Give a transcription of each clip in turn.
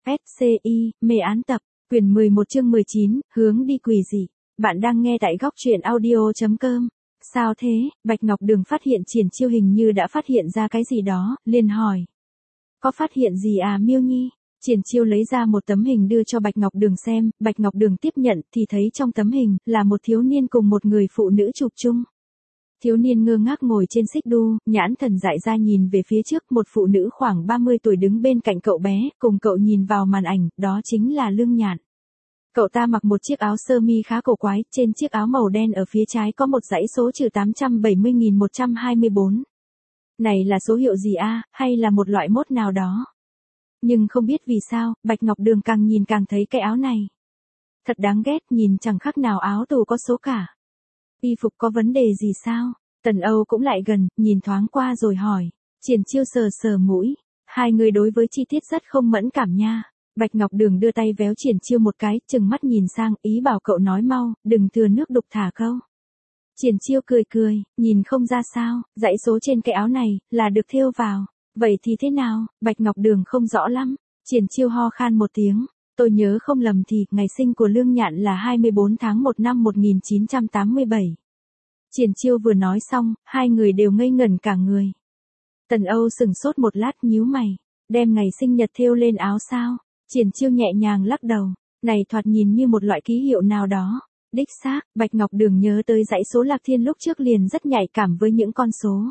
SCI, mê án tập, quyển 11 chương 19, hướng đi quỷ dị. Bạn đang nghe tại góc truyện audio.com. Sao thế? Bạch Ngọc Đường phát hiện Triển Chiêu hình như đã phát hiện ra cái gì đó, liền hỏi. Có phát hiện gì à Miêu Nhi? Triển Chiêu lấy ra một tấm hình đưa cho Bạch Ngọc Đường xem, Bạch Ngọc Đường tiếp nhận thì thấy trong tấm hình là một thiếu niên cùng một người phụ nữ chụp chung. Thiếu niên ngơ ngác ngồi trên xích đu, nhãn thần dại ra nhìn về phía trước, một phụ nữ khoảng 30 tuổi đứng bên cạnh cậu bé, cùng cậu nhìn vào màn ảnh, đó chính là Lương Nhạn. Cậu ta mặc một chiếc áo sơ mi khá cổ quái, trên chiếc áo màu đen ở phía trái có một dãy số trừ 870.124. Này là số hiệu gì a, hay là một loại mốt nào đó? Nhưng không biết vì sao, Bạch Ngọc Đường càng nhìn càng thấy cái áo này. Thật đáng ghét, nhìn chẳng khác nào áo tù có số cả. Y phục có vấn đề gì sao? Tần Âu cũng lại gần, nhìn thoáng qua rồi hỏi. Triển Chiêu sờ sờ mũi. Hai người đối với chi tiết rất không mẫn cảm nha. Bạch Ngọc Đường đưa tay véo Triển Chiêu một cái, chừng mắt nhìn sang, ý bảo cậu nói mau, đừng thừa nước đục thả câu. Triển Chiêu cười cười, nhìn không ra sao, dãy số trên cái áo này, là được thêu vào. Vậy thì thế nào? Bạch Ngọc Đường không rõ lắm. Triển Chiêu ho khan một tiếng. Tôi nhớ không lầm thì, ngày sinh của Lương Nhạn là 24 tháng 1 năm 1987. Triển Chiêu vừa nói xong, hai người đều ngây ngẩn cả người. Tần Âu sừng sốt một lát nhíu mày. Đem ngày sinh nhật thêu lên áo sao? Triển Chiêu nhẹ nhàng lắc đầu. Này thoạt nhìn như một loại ký hiệu nào đó. Đích xác, Bạch Ngọc Đường nhớ tới dãy số Lạc Thiên lúc trước liền rất nhạy cảm với những con số.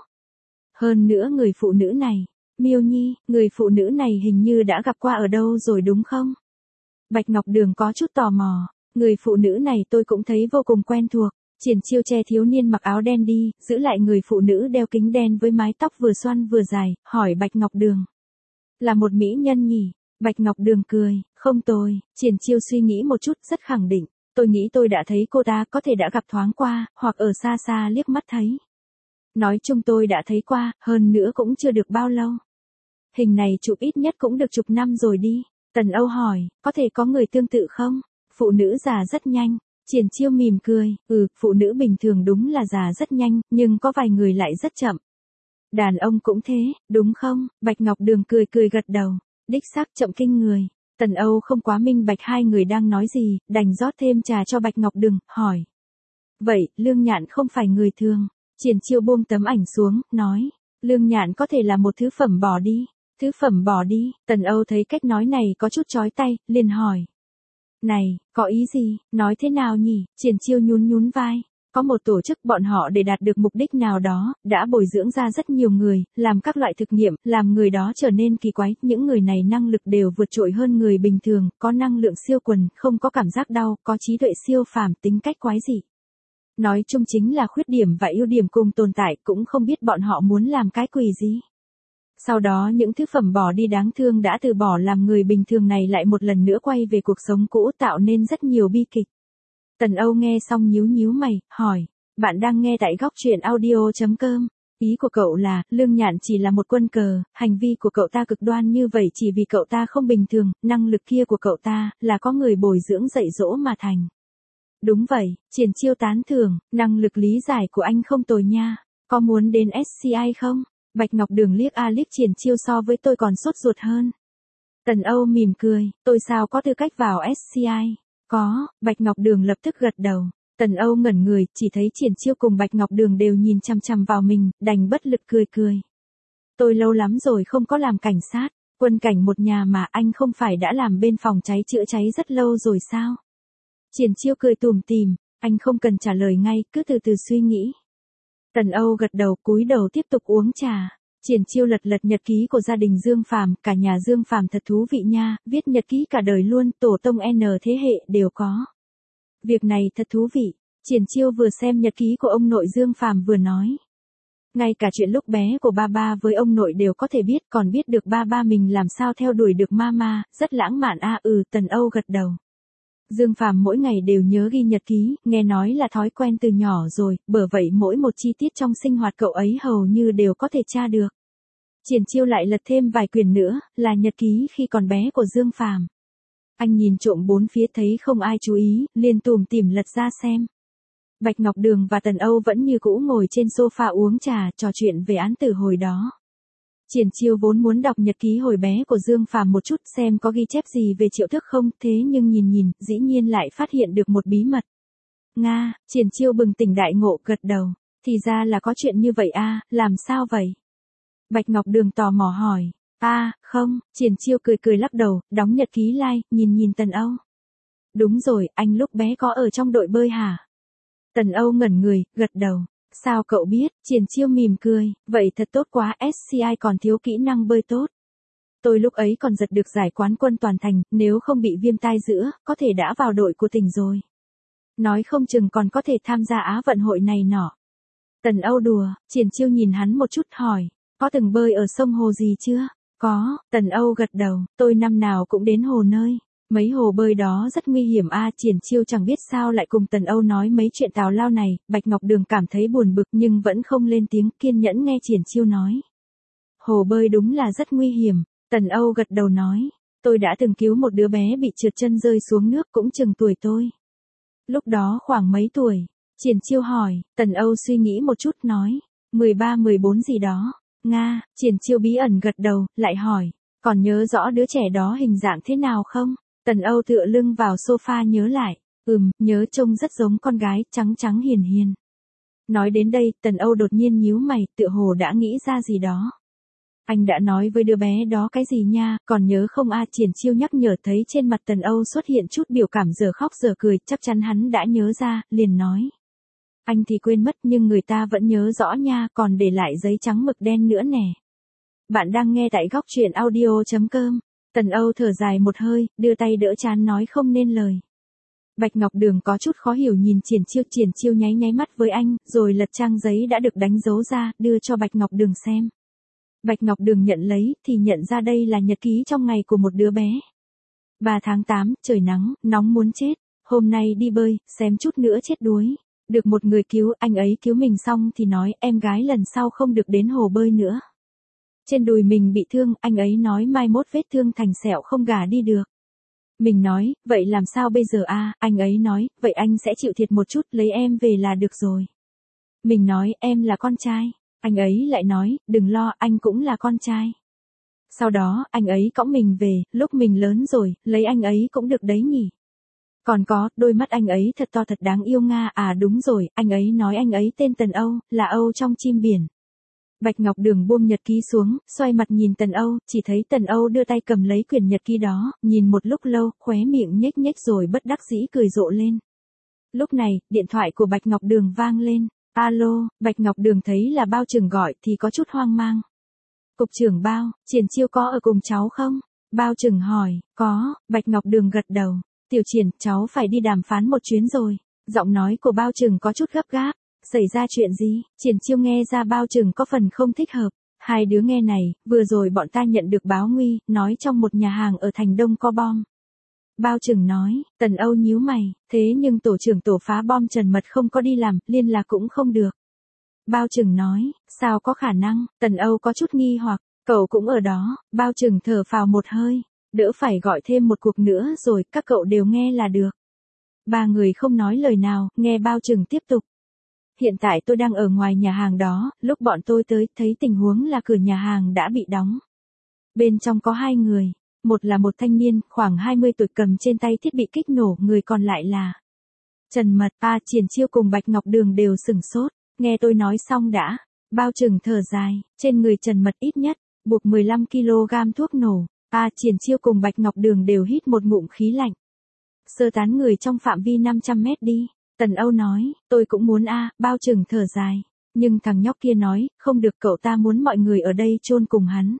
Hơn nữa người phụ nữ này, Miêu Nhi, người phụ nữ này hình như đã gặp qua ở đâu rồi đúng không? Bạch Ngọc Đường có chút tò mò, người phụ nữ này tôi cũng thấy vô cùng quen thuộc. Triển Chiêu che thiếu niên mặc áo đen đi, giữ lại người phụ nữ đeo kính đen với mái tóc vừa xoăn vừa dài, hỏi Bạch Ngọc Đường. Là một mỹ nhân nhỉ? Bạch Ngọc Đường cười, không tồi. Triển Chiêu suy nghĩ một chút rất khẳng định, tôi nghĩ tôi đã thấy cô ta, có thể đã gặp thoáng qua, hoặc ở xa xa liếc mắt thấy. Nói chung tôi đã thấy qua, hơn nữa cũng chưa được bao lâu. Hình này chụp ít nhất cũng được chục năm rồi đi. Tần Âu hỏi, có thể có người tương tự không? Phụ nữ già rất nhanh. Triển Chiêu mỉm cười, phụ nữ bình thường đúng là già rất nhanh, nhưng có vài người lại rất chậm. Đàn ông cũng thế, đúng không? Bạch Ngọc Đường cười cười gật đầu. Đích xác chậm kinh người. Tần Âu không quá minh bạch hai người đang nói gì, đành rót thêm trà cho Bạch Ngọc Đường, hỏi. Vậy, Lương Nhạn không phải người thường. Triển Chiêu buông tấm ảnh xuống, nói. Lương Nhạn có thể là một thứ phẩm bỏ đi. Thứ phẩm bỏ đi, Tần Âu thấy cách nói này có chút chói tay, liền hỏi. Này, có ý gì, nói thế nào nhỉ? Triển Chiêu nhún vai. Có một tổ chức bọn họ để đạt được mục đích nào đó, đã bồi dưỡng ra rất nhiều người, làm các loại thực nghiệm, làm người đó trở nên kỳ quái. Những người này năng lực đều vượt trội hơn người bình thường, có năng lượng siêu quần, không có cảm giác đau, có trí tuệ siêu phàm, tính cách quái dị. Nói chung chính là khuyết điểm và ưu điểm cùng tồn tại, cũng không biết bọn họ muốn làm cái quỷ gì. Sau đó những thứ phẩm bỏ đi đáng thương đã từ bỏ làm người bình thường này lại một lần nữa quay về cuộc sống cũ, tạo nên rất nhiều bi kịch. Tần Âu nghe xong nhíu mày, hỏi, bạn đang nghe tại góc truyện audio.com. Ý của cậu là, Lương Nhạn chỉ là một quân cờ, hành vi của cậu ta cực đoan như vậy chỉ vì cậu ta không bình thường, năng lực kia của cậu ta, là có người bồi dưỡng dạy dỗ mà thành. Đúng vậy, Triển Chiêu tán thưởng, năng lực lý giải của anh không tồi nha, có muốn đến SCI không? Bạch Ngọc Đường liếc liếc Triển Chiêu, so với tôi còn sốt ruột hơn. Tần Âu mỉm cười, tôi sao có tư cách vào SCI? Có, Bạch Ngọc Đường lập tức gật đầu. Tần Âu ngẩn người, chỉ thấy Triển Chiêu cùng Bạch Ngọc Đường đều nhìn chằm chằm vào mình, đành bất lực cười. Tôi lâu lắm rồi không có làm cảnh sát, quân cảnh một nhà mà, anh không phải đã làm bên phòng cháy chữa cháy rất lâu rồi sao? Triển Chiêu cười tủm tỉm, anh không cần trả lời ngay, cứ từ từ suy nghĩ. Tần Âu gật đầu, cúi đầu tiếp tục uống trà. Triển Chiêu lật nhật ký của gia đình Dương Phàm, cả nhà Dương Phàm thật thú vị nha, viết nhật ký cả đời luôn, tổ tông N thế hệ đều có. Việc này thật thú vị. Triển Chiêu vừa xem nhật ký của ông nội Dương Phàm vừa nói. Ngay cả chuyện lúc bé của ba với ông nội đều có thể biết, còn biết được ba mình làm sao theo đuổi được mama, rất lãng mạn Tần Âu gật đầu. Dương Phàm mỗi ngày đều nhớ ghi nhật ký, nghe nói là thói quen từ nhỏ rồi, bởi vậy mỗi một chi tiết trong sinh hoạt cậu ấy hầu như đều có thể tra được. Triển Chiêu lại lật thêm vài quyển nữa, là nhật ký khi còn bé của Dương Phàm. Anh nhìn trộm bốn phía thấy không ai chú ý, liền tủm tỉm lật ra xem. Bạch Ngọc Đường và Tần Âu vẫn như cũ ngồi trên sofa uống trà, trò chuyện về án tử hồi đó. Triển Chiêu vốn muốn đọc nhật ký hồi bé của Dương Phàm một chút xem có ghi chép gì về Triệu Thức không, thế nhưng nhìn, dĩ nhiên lại phát hiện được một bí mật. Nga, Triển Chiêu bừng tỉnh đại ngộ, gật đầu. Thì ra là có chuyện như vậy a, làm sao vậy? Bạch Ngọc Đường tò mò hỏi. Không, Triển Chiêu cười lắc đầu, đóng nhật ký like, nhìn Tần Âu. Đúng rồi, anh lúc bé có ở trong đội bơi hả? Tần Âu ngẩn người, gật đầu. Sao cậu biết? Triển Chiêu mỉm cười, vậy thật tốt quá, SCI còn thiếu kỹ năng bơi tốt. Tôi lúc ấy còn giật được giải quán quân toàn thành, nếu không bị viêm tai giữa, có thể đã vào đội của tỉnh rồi. Nói không chừng còn có thể tham gia Á vận hội này nọ. Tần Âu đùa, Triển Chiêu nhìn hắn một chút hỏi, có từng bơi ở sông hồ gì chưa? Có, Tần Âu gật đầu, tôi năm nào cũng đến hồ nơi. Mấy hồ bơi đó rất nguy hiểm Triển Chiêu chẳng biết sao lại cùng Tần Âu nói mấy chuyện tào lao này, Bạch Ngọc Đường cảm thấy buồn bực nhưng vẫn không lên tiếng, kiên nhẫn nghe Triển Chiêu nói. Hồ bơi đúng là rất nguy hiểm, Tần Âu gật đầu nói, tôi đã từng cứu một đứa bé bị trượt chân rơi xuống nước cũng chừng tuổi tôi. Lúc đó khoảng mấy tuổi? Triển Chiêu hỏi, Tần Âu suy nghĩ một chút nói, 13-14 gì đó. Nga, Triển Chiêu bí ẩn gật đầu, lại hỏi, còn nhớ rõ đứa trẻ đó hình dạng thế nào không? Tần Âu tựa lưng vào sofa nhớ lại, nhớ trông rất giống con gái, trắng trắng hiền hiền. Nói đến đây, Tần Âu đột nhiên nhíu mày, tựa hồ đã nghĩ ra gì đó. Anh đã nói với đứa bé đó cái gì nha, còn nhớ không Triển Chiêu nhắc nhở thấy trên mặt Tần Âu xuất hiện chút biểu cảm giờ khóc giờ cười, chắc chắn hắn đã nhớ ra, liền nói. Anh thì quên mất nhưng người ta vẫn nhớ rõ nha, còn để lại giấy trắng mực đen nữa nè. Bạn đang nghe tại góc truyện audio.com. Tần Âu thở dài một hơi, đưa tay đỡ trán nói không nên lời. Bạch Ngọc Đường có chút khó hiểu nhìn Triển Chiêu nháy mắt với anh, rồi lật trang giấy đã được đánh dấu ra, đưa cho Bạch Ngọc Đường xem. Bạch Ngọc Đường nhận lấy, thì nhận ra đây là nhật ký trong ngày của một đứa bé. 3 tháng 8, trời nắng, nóng muốn chết. Hôm nay đi bơi, xém chút nữa chết đuối. Được một người cứu, anh ấy cứu mình xong thì nói em gái lần sau không được đến hồ bơi nữa. Trên đùi mình bị thương, anh ấy nói mai mốt vết thương thành sẹo không gả đi được. Mình nói, vậy làm sao bây giờ anh ấy nói, vậy anh sẽ chịu thiệt một chút, lấy em về là được rồi. Mình nói, em là con trai. Anh ấy lại nói, đừng lo, anh cũng là con trai. Sau đó, anh ấy cõng mình về, lúc mình lớn rồi, lấy anh ấy cũng được đấy nhỉ. Còn có, đôi mắt anh ấy thật to thật đáng yêu Nga, đúng rồi, anh ấy nói anh ấy tên Tần Âu, là Âu trong chim biển. Bạch Ngọc Đường buông nhật ký xuống, xoay mặt nhìn Tần Âu, chỉ thấy Tần Âu đưa tay cầm lấy quyển nhật ký đó, nhìn một lúc lâu, khóe miệng nhếch rồi bất đắc dĩ cười rộ lên. Lúc này, điện thoại của Bạch Ngọc Đường vang lên. Alo, Bạch Ngọc Đường thấy là Bao Trừng gọi thì có chút hoang mang. Cục trưởng Bao, Triển Chiêu có ở cùng cháu không? Bao Trừng hỏi, có, Bạch Ngọc Đường gật đầu. Tiểu Triển, cháu phải đi đàm phán một chuyến rồi. Giọng nói của Bao Trừng có chút gấp gáp. Xảy ra chuyện gì? Triển Chiêu nghe ra Bao Trừng có phần không thích hợp. Hai đứa nghe này, vừa rồi bọn ta nhận được báo nguy, nói trong một nhà hàng ở thành Đông có bom. Bao Trừng nói, Tần Âu nhíu mày, thế nhưng tổ trưởng tổ phá bom Trần Mật không có đi làm, liên lạc cũng không được. Bao Trừng nói, sao có khả năng, Tần Âu có chút nghi hoặc, cậu cũng ở đó, Bao Trừng thở phào một hơi, đỡ phải gọi thêm một cuộc nữa rồi, các cậu đều nghe là được. Ba người không nói lời nào, nghe Bao Trừng tiếp tục. Hiện tại tôi đang ở ngoài nhà hàng đó, lúc bọn tôi tới, thấy tình huống là cửa nhà hàng đã bị đóng. Bên trong có 2 người. Một là một thanh niên, khoảng 20 tuổi cầm trên tay thiết bị kích nổ, người còn lại là Trần Mật, Triển Chiêu cùng Bạch Ngọc Đường đều sửng sốt, nghe tôi nói xong đã. Bao Trừng thở dài, trên người Trần Mật ít nhất, buộc 15 kg thuốc nổ, Triển Chiêu cùng Bạch Ngọc Đường đều hít một ngụm khí lạnh. Sơ tán người trong phạm vi 500 mét đi, Tần Âu nói, tôi cũng muốn Bao Trừng thở dài, nhưng thằng nhóc kia nói, không được, cậu ta muốn mọi người ở đây chôn cùng hắn.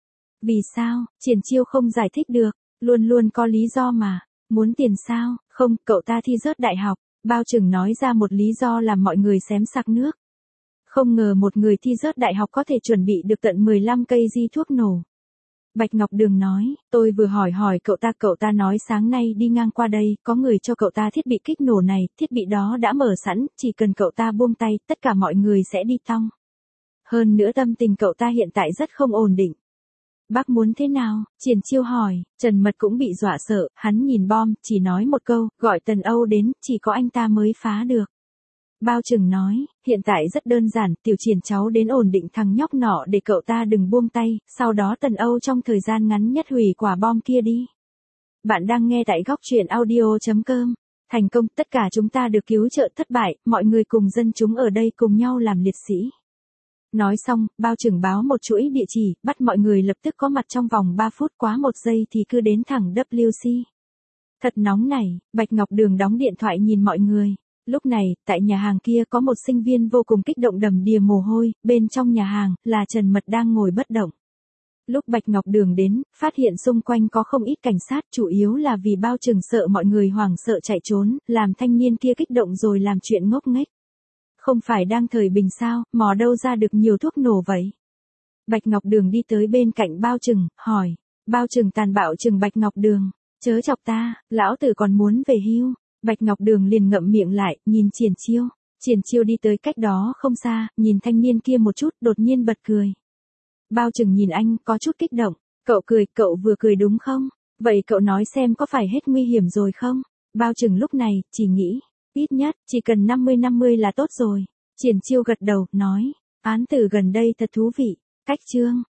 Vì sao? Triển Chiêu không giải thích được, luôn luôn có lý do mà. Muốn tiền sao? Không, cậu ta thi rớt đại học. Bao Trừng nói ra một lý do làm mọi người xém sặc nước. Không ngờ một người thi rớt đại học có thể chuẩn bị được tận 15 cây di thuốc nổ. Bạch Ngọc Đường nói, tôi vừa hỏi cậu ta nói sáng nay đi ngang qua đây, có người cho cậu ta thiết bị kích nổ này, thiết bị đó đã mở sẵn, chỉ cần cậu ta buông tay, tất cả mọi người sẽ đi tong. Hơn nữa tâm tình cậu ta hiện tại rất không ổn định. Bác muốn thế nào? Triển Chiêu hỏi, Trần Mật cũng bị dọa sợ, hắn nhìn bom, chỉ nói một câu, gọi Tần Âu đến, chỉ có anh ta mới phá được. Bao Trừng nói, hiện tại rất đơn giản, Tiểu Triển cháu đến ổn định thằng nhóc nọ để cậu ta đừng buông tay, sau đó Tần Âu trong thời gian ngắn nhất hủy quả bom kia đi. Bạn đang nghe tại góc truyện audio.com. Thành công, tất cả chúng ta được cứu trợ thất bại, mọi người cùng dân chúng ở đây cùng nhau làm liệt sĩ. Nói xong, Bao Trừng báo một chuỗi địa chỉ, bắt mọi người lập tức có mặt trong vòng 3 phút, quá 1 giây thì cứ đến thẳng WC. Thật nóng này, Bạch Ngọc Đường đóng điện thoại nhìn mọi người. Lúc này, tại nhà hàng kia có một sinh viên vô cùng kích động đầm đìa mồ hôi, bên trong nhà hàng, là Trần Mật đang ngồi bất động. Lúc Bạch Ngọc Đường đến, phát hiện xung quanh có không ít cảnh sát, chủ yếu là vì Bao Trừng sợ mọi người hoảng sợ chạy trốn, làm thanh niên kia kích động rồi làm chuyện ngốc nghếch. Không phải đang thời bình sao, mò đâu ra được nhiều thuốc nổ vậy? Bạch Ngọc Đường đi tới bên cạnh Bao Trừng, hỏi. Bao Trừng tàn bạo chừng Bạch Ngọc Đường. Chớ chọc ta, lão tử còn muốn về hưu. Bạch Ngọc Đường liền ngậm miệng lại, nhìn Triển Chiêu. Triển Chiêu đi tới cách đó không xa, nhìn thanh niên kia một chút, đột nhiên bật cười. Bao Trừng nhìn anh, có chút kích động. Cậu cười, cậu vừa cười đúng không? Vậy cậu nói xem có phải hết nguy hiểm rồi không? Bao Trừng lúc này, chỉ nghĩ, ít nhất, chỉ cần 50-50 là tốt rồi. Triển Chiêu gật đầu, nói, án tử gần đây thật thú vị. Cách chương.